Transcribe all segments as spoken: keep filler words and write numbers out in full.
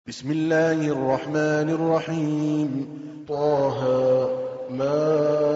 بسم الله الرحمن الرحيم. طه ما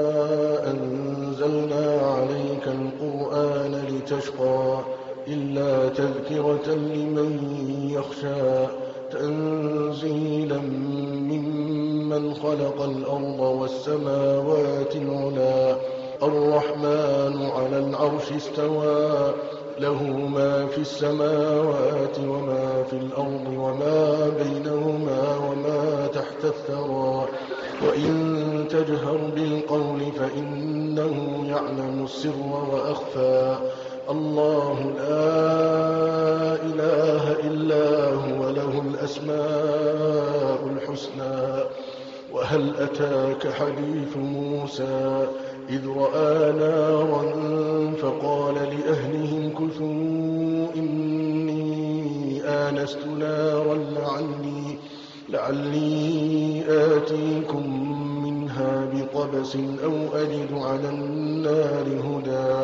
أنزلنا عليك القرآن لتشقى إلا تذكرة لمن يخشى تنزيلا ممن خلق الأرض والسماوات العلى الرحمن على العرش استوى له ما في السماوات وما في الأرض وما بينهما وما تحت الثرى وإن تجهر بالقول فإنه يعلم السر وأخفى الله لا إله إلا هو له الأسماء الحسنى. وهل أتاك حديث موسى إذ رأى نارا فقال لأهلهم كثوا إني آنست نارا لعلي, لعلي آتيكم منها بقبس أو أجد على النار هدى.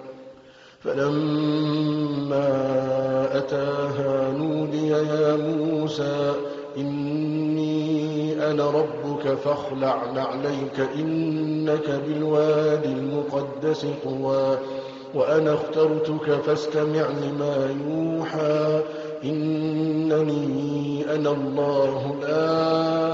فلما أتاها نودي يا موسى إني أنا ربك فاخلع نعليك إنك بالوادي المقدس طوى وأنا اخترتك فاستمع لما يوحى إنني أنا الله لا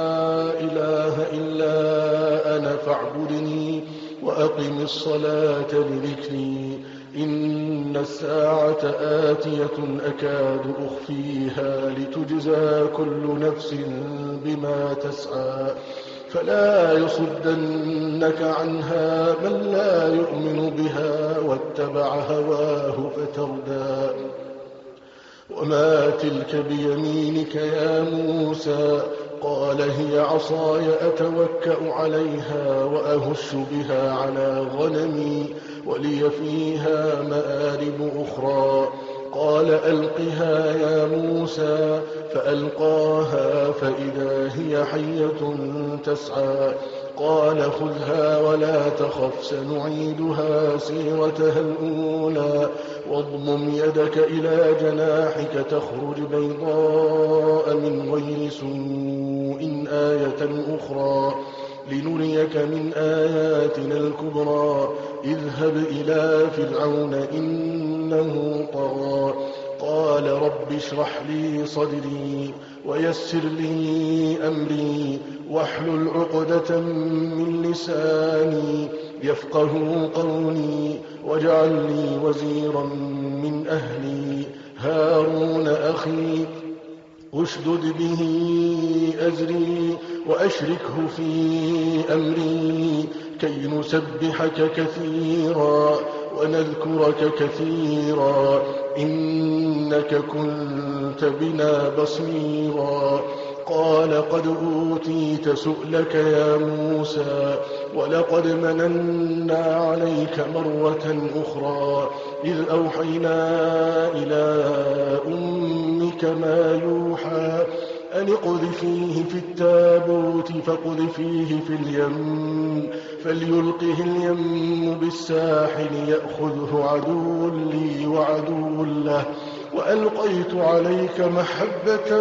إله إلا أنا فاعبدني وأقم الصلاة لذكري إن الساعة آتية أكاد أخفيها لتجزى كل نفس بما تسعى فلا يصدنك عنها من لا يؤمن بها واتبع هواه فتردى. وما تلك بيمينك يا موسى قال هي عصاي أتوكأ عليها وأهش بها على غنمي ولي فيها مآرب أخرى. قال ألقها يا موسى فألقاها فإذا هي حية تسعى قال خذها ولا تخف سنعيدها سيرتها الأولى واضمم يدك إلى جناحك تخرج بيضاء من غير سوء آية أخرى لنريك من آياتنا الكبرى اذهب إلى فرعون إنه طغى. قال رب اشرح لي صدري ويسر لي أمري واحلل عقدة من لساني يفقه قولي واجعل لي وزيرا من أهلي هارون أخي أشدد به أزري وأشركه في أمري كي نسبحك كثيرا ونذكرك كثيرا إنك كنت بنا بصيرا. قال قد أوتيت سؤلك يا موسى ولقد مننا عليك مرة أخرى إذ أوحينا إلى أمك ما يوحى أن اقذفيه في التابوت فاقذفيه في اليم فليلقه اليم بالساحل يأخذه عدو لي وعدو له وألقيت عليك محبة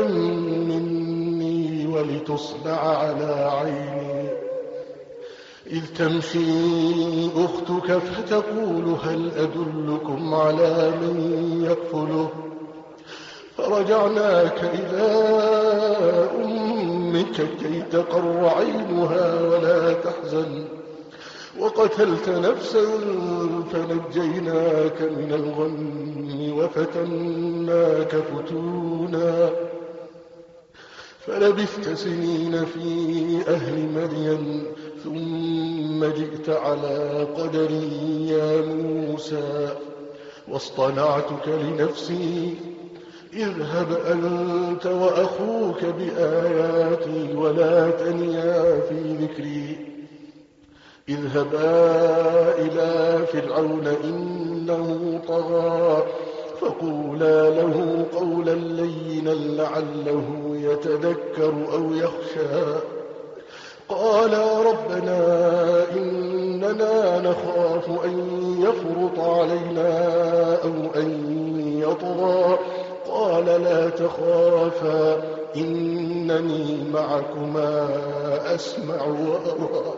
مني ولتصنع على عيني إذ تمشي أختك فتقول هل أدلكم على من يكفله فرجعناك إلى أمك كي تقر عينها ولا تحزن وقتلت نفسا فنجيناك من الغم وفتناك فتونا فلبثت سنين في أهل مدين ثم جئت على قدري يا موسى واصطنعتك لنفسي اذهب أنت وأخوك بآياتي ولا تنيا في ذكري اذهبا إلى فرعون إنه طغى فقولا له قولا لينا لعله يتذكر أو يخشى. قالا ربنا إننا نخاف أن يفرط علينا أو أن يطغى قال لا تخافا إنني معكما أسمع وأرى.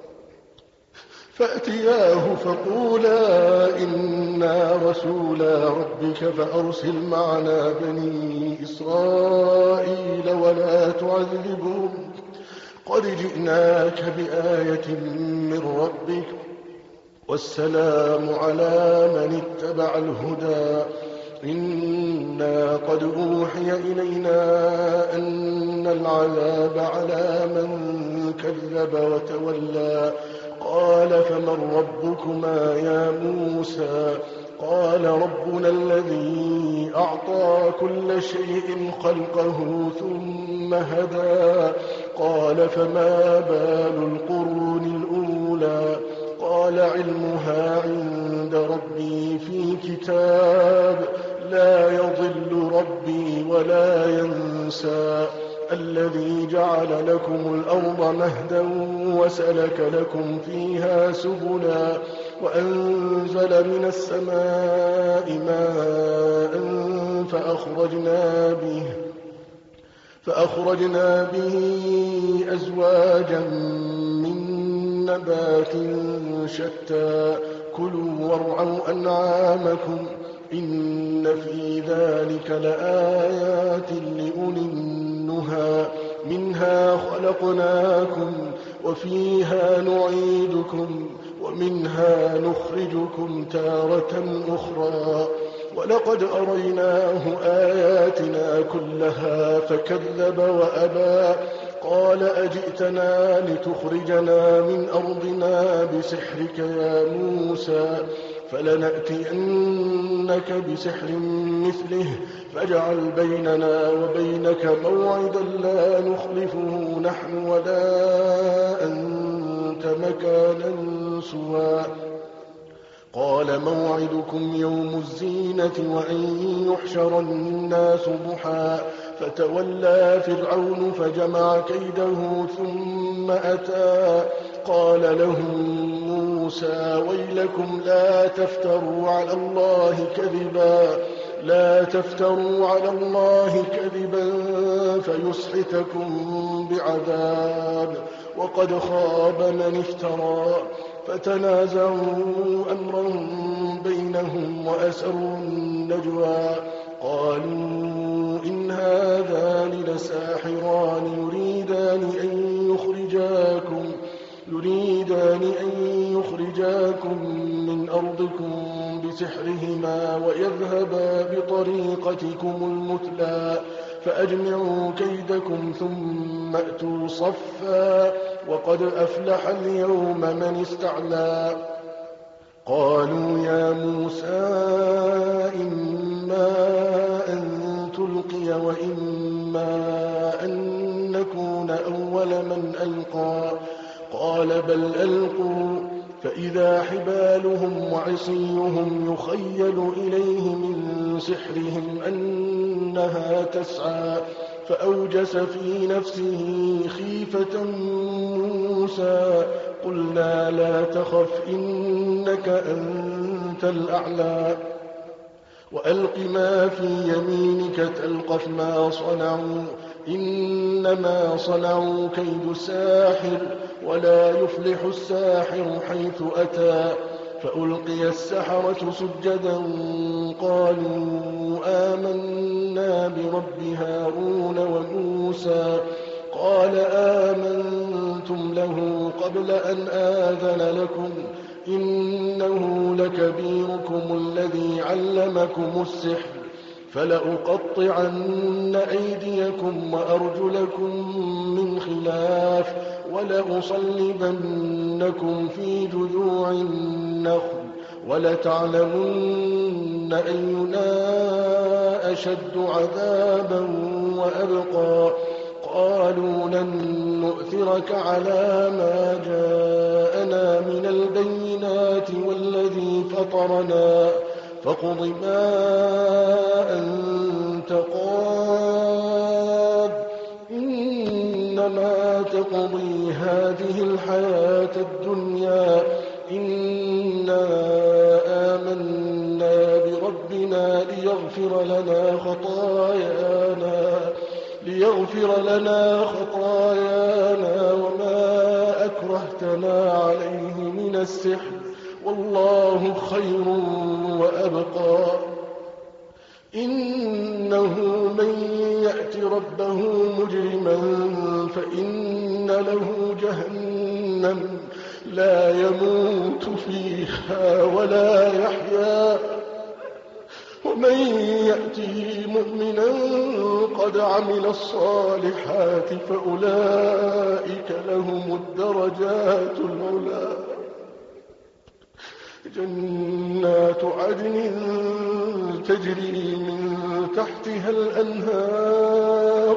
فأتياه فقولا إنا رسولا ربك فأرسل معنا بني إسرائيل ولا تعذبهم قد جئناك بآية من ربك والسلام على من اتبع الهدى. إنا قد أوحي إلينا أن العذاب على من كذب وتولى. قال فمن ربكما يا موسى؟ قال ربنا الذي أعطى كل شيء خلقه ثم هدى. قال فما بال القرون الأولى؟ قال علمها عند ربي في كتاب لا يضل ربي ولا ينسى. الذي جعل لكم الأرض مهدا وسلك لكم فيها سبلا وأنزل من السماء ماء فأخرجنا به فأخرجنا به أزواجا من نبات شتى كلوا وارعوا أنعامكم إن في ذلك لآيات لأولي النهى. منها خلقناكم وفيها نعيدكم ومنها نخرجكم تارة أخرى. ولقد أريناه آياتنا كلها فكذب وأبى. قال أجئتنا لتخرجنا من أرضنا بسحرك يا موسى؟ فلنأتينك بسحر مثله فاجعل بيننا وبينك موعدا لا نخلفه نحن ولا أنت مكانا سوى. قال موعدكم يوم الزينة وأن يحشر الناس ضحى. فتولى فرعون فجمع كيده ثم أتى. قال لهم موسى ويلكم لا تفتروا على الله كذبا لا تفتروا على الله كذبا فيسحتكم بعذاب وقد خاب من افترى. فتنازعوا أمرهم بينهم وأسروا النجوى. قالوا إن هذان لساحران يريدان أن يخرجاكم يريدان أن يخرجاكم من أرضكم بسحرهما ويذهبا بطريقتكم المثلى فأجمعوا كيدكم ثم أتوا صفا وقد أفلح اليوم من استعلى. قالوا يا موسى إما أن تلقي وإما أن نكون أول من ألقى. قال بل ألقوا فإذا حبالهم وعصيهم يخيل إليه من سحرهم أنها تسعى. فأوجس في نفسه خيفة موسى. قلنا لا تخف إنك أنت الأعلى وألق ما في يمينك تلقف ما صنعوا إنما صنعوا كيد ساحر ولا يفلح الساحر حيث أتى. فألقي السحرة سجدا قالوا آمنا برب هارون وموسى. قال آمنتم له قبل أن آذن لكم إنه لكبيركم الذي علمكم السحر فلأقطعن أيديكم وأرجلكم من خلاف ولأصلبنكم في جذوع النخل ولتعلمن أينا أشد عذابا وأبقى. قالوا لن نؤثرك على ما جاءنا من البينات والذي فطرنا فاقض ما أنت قاض إنما تقضي هذه الحياة الدنيا إنا آمنا بربنا ليغفر لنا خطايانا ليغفر لنا خطايانا وما أكرهتنا عليه من السحر، والله خير وأبقى. إنه من يأت ربه مجرما فإن له جهنم لا يموت فيها ولا يحيا، ومن يأته مؤمنا قد عمل الصالحات فأولئك لهم الدرجات العلى. جنات عدن تجري من تحتها الأنهار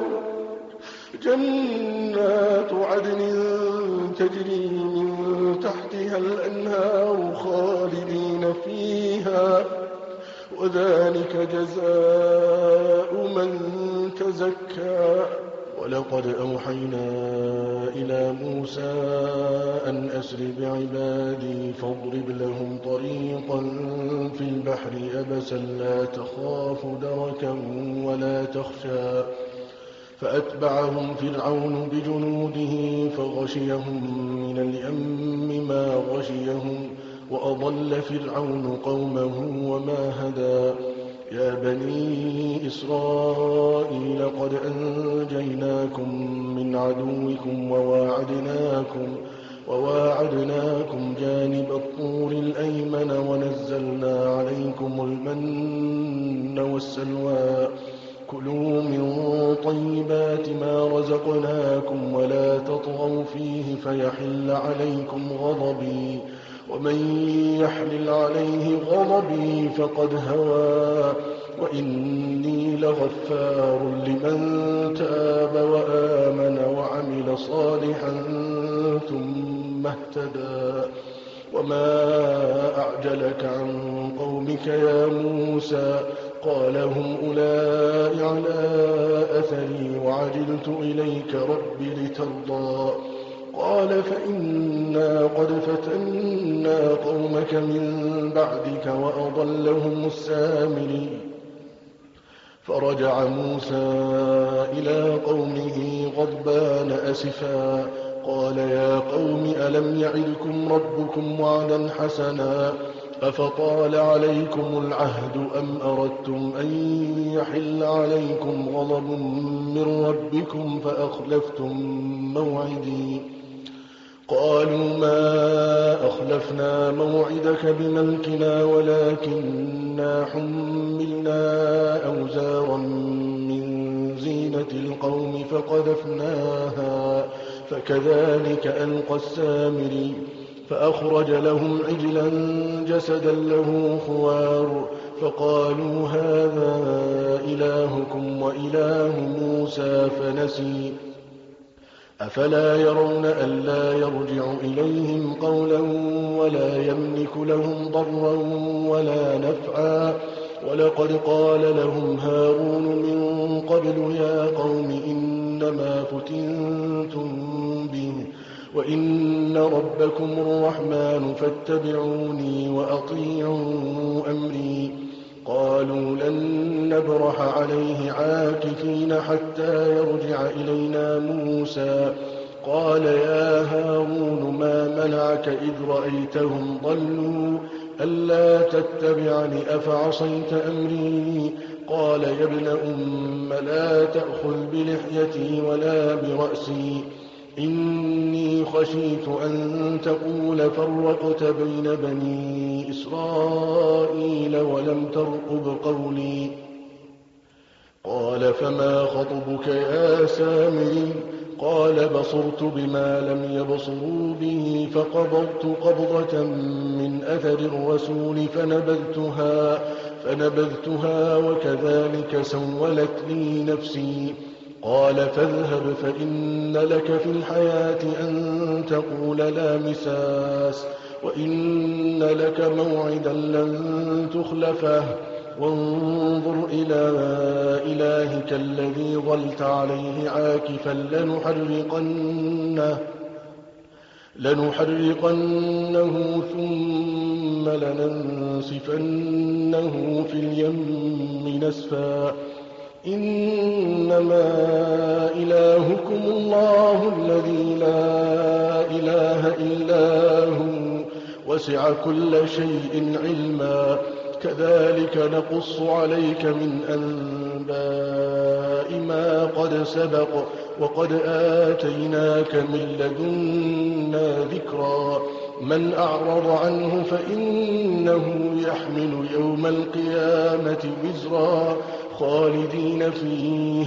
جنات عدن تجري من تحتها الأنهار خالدين فيها، وذلك جزاء من تزكى. ولقد أوحينا إلى موسى أن أسر بعبادي فاضرب لهم طريقا في البحر يبسا لا تخاف دركا ولا تخشى، فأتبعهم فرعون بجنوده فغشيهم من اليم ما غشيهم، وأضل فرعون قومه وما هدى. يا بني إسرائيل قد أنجيناكم من عدوكم وواعدناكم, وواعدناكم جانب الطور الأيمن ونزلنا عليكم المن والسلوى. كلوا من طيبات ما رزقناكم ولا تطغوا فيه فيحل عليكم غضبي، ومن يحلل عليه غضبي فقد هوى. وإني لغفار لمن تاب وآمن وعمل صالحا ثم اهتدى. وما أعجلك عن قومك يا موسى؟ قال هم أولئك على أثري وعجلت إليك رب لترضى. قال فإنا قد فتنا قومك من بعدك وأضلهم السامري. فرجع موسى إلى قومه غضبان أسفا قال يا قوم ألم يعدكم ربكم وعدا حسنا أفطال عليكم العهد أم أردتم أن يحل عليكم غضب من ربكم فأخلفتم موعدي. قالوا ما أخلفنا موعدك بملكنا ولكننا حملنا أوزارا من زينة القوم فقذفناها فكذلك ألقى السامري. فأخرج لهم عجلا جسدا له خوار فقالوا هذا إلهكم وإله موسى فنسي. أفلا يرون ألا يرجع إليهم قولا ولا يملك لهم ضرا ولا نفعا. ولقد قال لهم هارون من قبل يا قوم إنما فتنتم به وإن ربكم الرحمن فاتبعوني وأطيعوا أمري. قالوا لن نبرح عليه عاكفين حتى يرجع إلينا موسى. قال يا هارون ما منعك إذ رأيتهم ضلوا ألا تتبعني أفعصيت أمري. قال يا ابن أم لا تأخذ بلحيتي ولا برأسي إني خشيت أن تقول فرقت بين بني إسرائيل ولم ترقب قولي. قال فما خطبك يا سامري؟ قال بصرت بما لم يبصروا به فقبضت قبضة من أثر الرسول فنبذتها, فنبذتها وكذلك سولت لي نفسي. قال فاذهب فإن لك في الحياة أن تقول لا مساس وإن لك موعدا لن تخلفه وانظر إلى إلهك الذي ظلت عليه عاكفا لنحرقنه, لنحرقنه ثم لننسفنه في اليم نسفا إنما إلهكم الله الذي لا إله إلا هو وسع كل شيء علما كذلك نقص عليك من أنباء ما قد سبق وقد آتيناك من لدنا ذكرا من أعرض عنه فإنه يحمل يوم القيامة وزرا خالدين فيه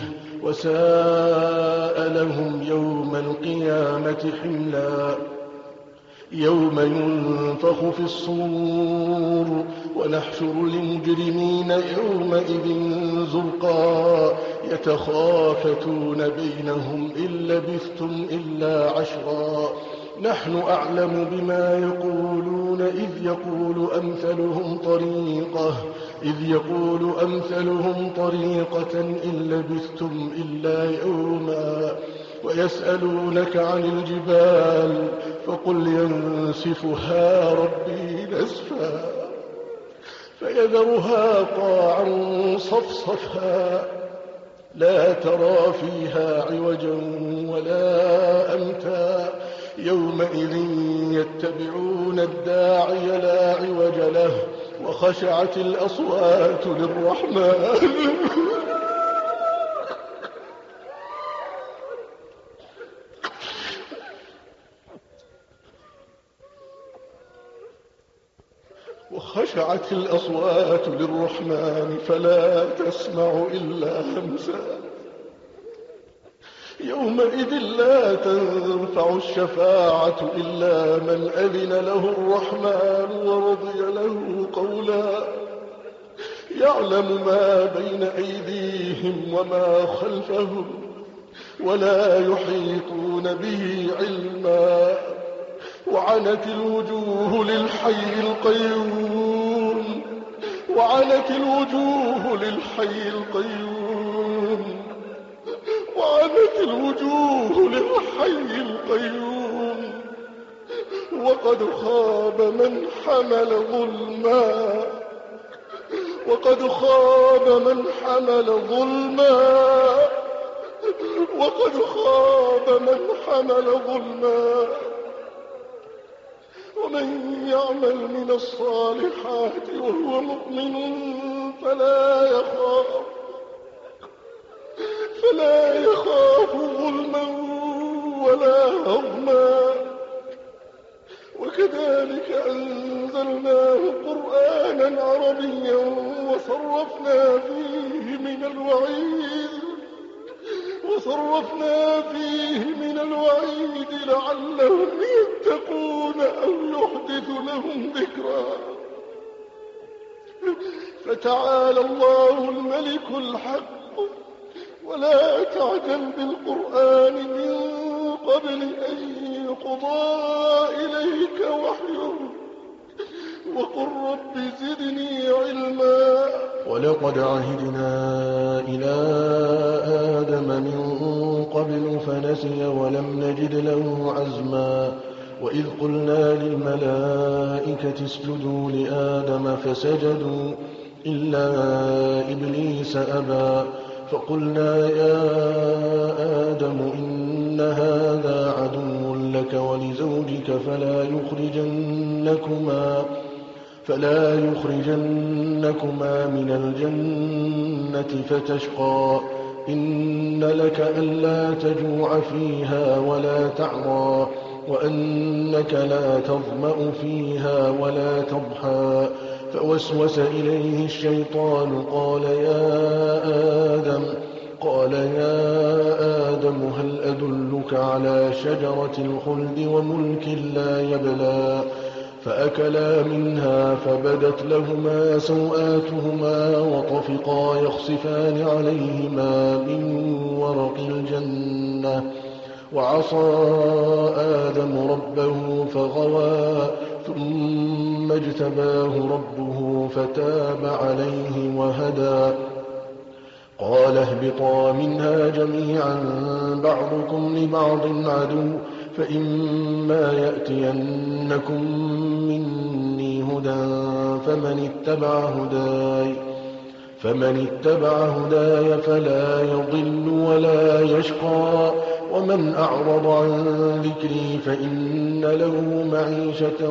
وساء لهم يوم القيامة حملا يوم ينفخ في الصور ونحشر المجرمين يومئذ زرقا يتخافتون بينهم إن لبثتم إلا عشرا نحن أعلم بما يقولون إذ يقول أمثلهم طريقة إذ يقول أمثلهم طريقة إن لبثتم إلا يوما ويسألونك عن الجبال فقل ينسفها ربي نسفا فيذرها قاعا صفصفا لا ترى فيها عوجا ولا أمتا يومئذ يتبعون الداعي لا عوج له وخشعت الأصوات للرحمن وخشعت الأصوات للرحمن فلا تسمع إلا همسا يومئذ لا تنفع الشفاعة إلا من أذن له الرحمن ورضي له قولا يعلم ما بين أيديهم وما خلفهم ولا يحيطون به علما وعنت الوجوه للحي القيوم وعنت الوجوه للحي القيوم وعنت الوجوه للحي القيوم وقد خاب من حمل ظلما وقد خاب من حمل ظلما وقد خاب من حمل ظلما ومن يعمل من الصالحات وهو مؤمن فلا يخاف فلا يخاف ظلما ولا هضما وكذلك أنزلناه قرآنا عربيا وصرفنا فيه من الوعيد وصرفنا فيه من الوعيد لعلهم يتقون أو يحدث لهم ذكرا فتعالى الله الملك الحق ولا تعجل بالقرآن من قبل أن يقضى إليك وحيه وقل رب زدني علما ولقد عهدنا إلى آدم من قبل فنسي ولم نجد له عزما وإذ قلنا للملائكة اسجدوا لآدم فسجدوا إلا إبليس أبى فقلنا يا آدم إن هذا عدو لك ولزوجك فلا يخرجنكما فلا يخرجنكما من الجنة فتشقى إن لك ألا تجوع فيها ولا تعرى وأنك لا تظمأ فيها ولا تضحى فوسوس إليه الشيطان قال يا آدم قال يا آدم هل أدلك على شجرة الخلد وملك لا يبلى فأكلا منها فبدت لهما سوآتهما وطفقا يخصفان عليهما من ورق الجنة وعصى آدم ربه فغوى ثم اجتباه ربه فتاب عليه وهدى قال اهبطا منها جميعا بعضكم لبعض عدو فإما يأتينكم مني هدى فمن اتبع هداي فمن اتبع هداي فلا يضل ولا يشقى ومن أعرض عن ذكري فإن له معيشة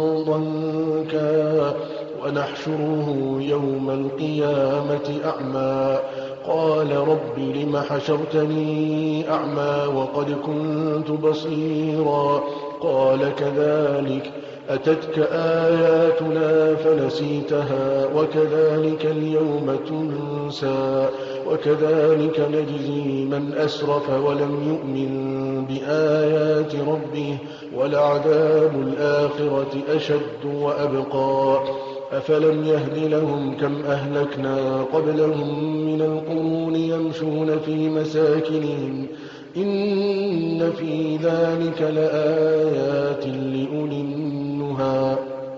ضنكا ونحشره يوم القيامة أعمى قال رب لم حشرتني أعمى وقد كنت بصيرا قال كذلك أتتك آياتنا فنسيتها وكذلك اليوم تنسى وكذلك نجزي من أسرف ولم يؤمن بآيات ربه ولعذاب الآخرة أشد وأبقى أفلم يهد لهم كم أهلكنا قبلهم من القرون يمشون في مساكنهم إن في ذلك لآيات لأولي النهى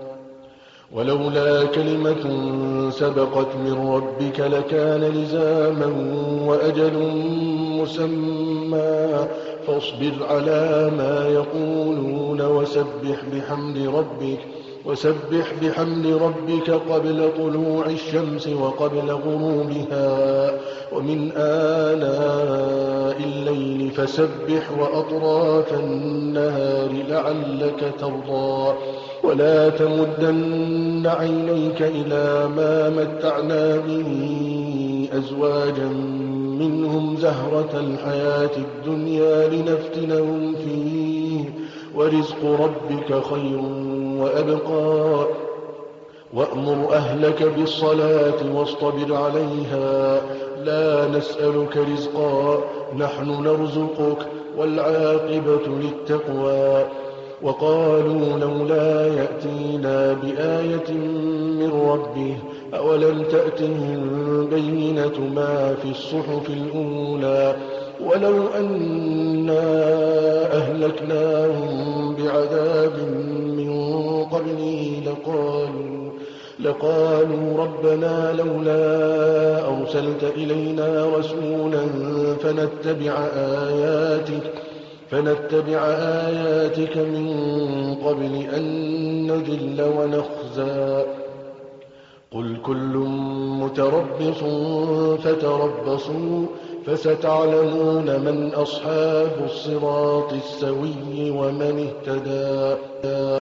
ولولا كلمة سبقت من ربك لكان لزاما وأجل مسمى فاصبر على ما يقولون وسبح بحمد ربك وسبح بحمد ربك قبل طلوع الشمس وقبل غروبها ومن آناء الليل فسبح وأطراف النهار لعلك ترضى ولا تمدن عينيك إلى ما متعنا به أزواجا منهم زهرة الحياة الدنيا لنفتنهم فيه ورزق ربك خير وأبقى وأمر أهلك بالصلاة واصطبر عليها لا نسألك رزقا نحن نرزقك والعاقبة للتقوى وقالوا لولا يأتينا بآية من ربه أولم تأتهم بينة ما في الصحف الأولى ولو أنا أهلكناهم بعذاب من قبله لقالوا, لقالوا ربنا لولا أرسلت إلينا رسولا فنتبع آياتك فنتبع آياتك من قبل أن نذل ونخزى قل كل متربص فتربصوا فستعلمون من أصحاب الصراط السوي ومن اهتدى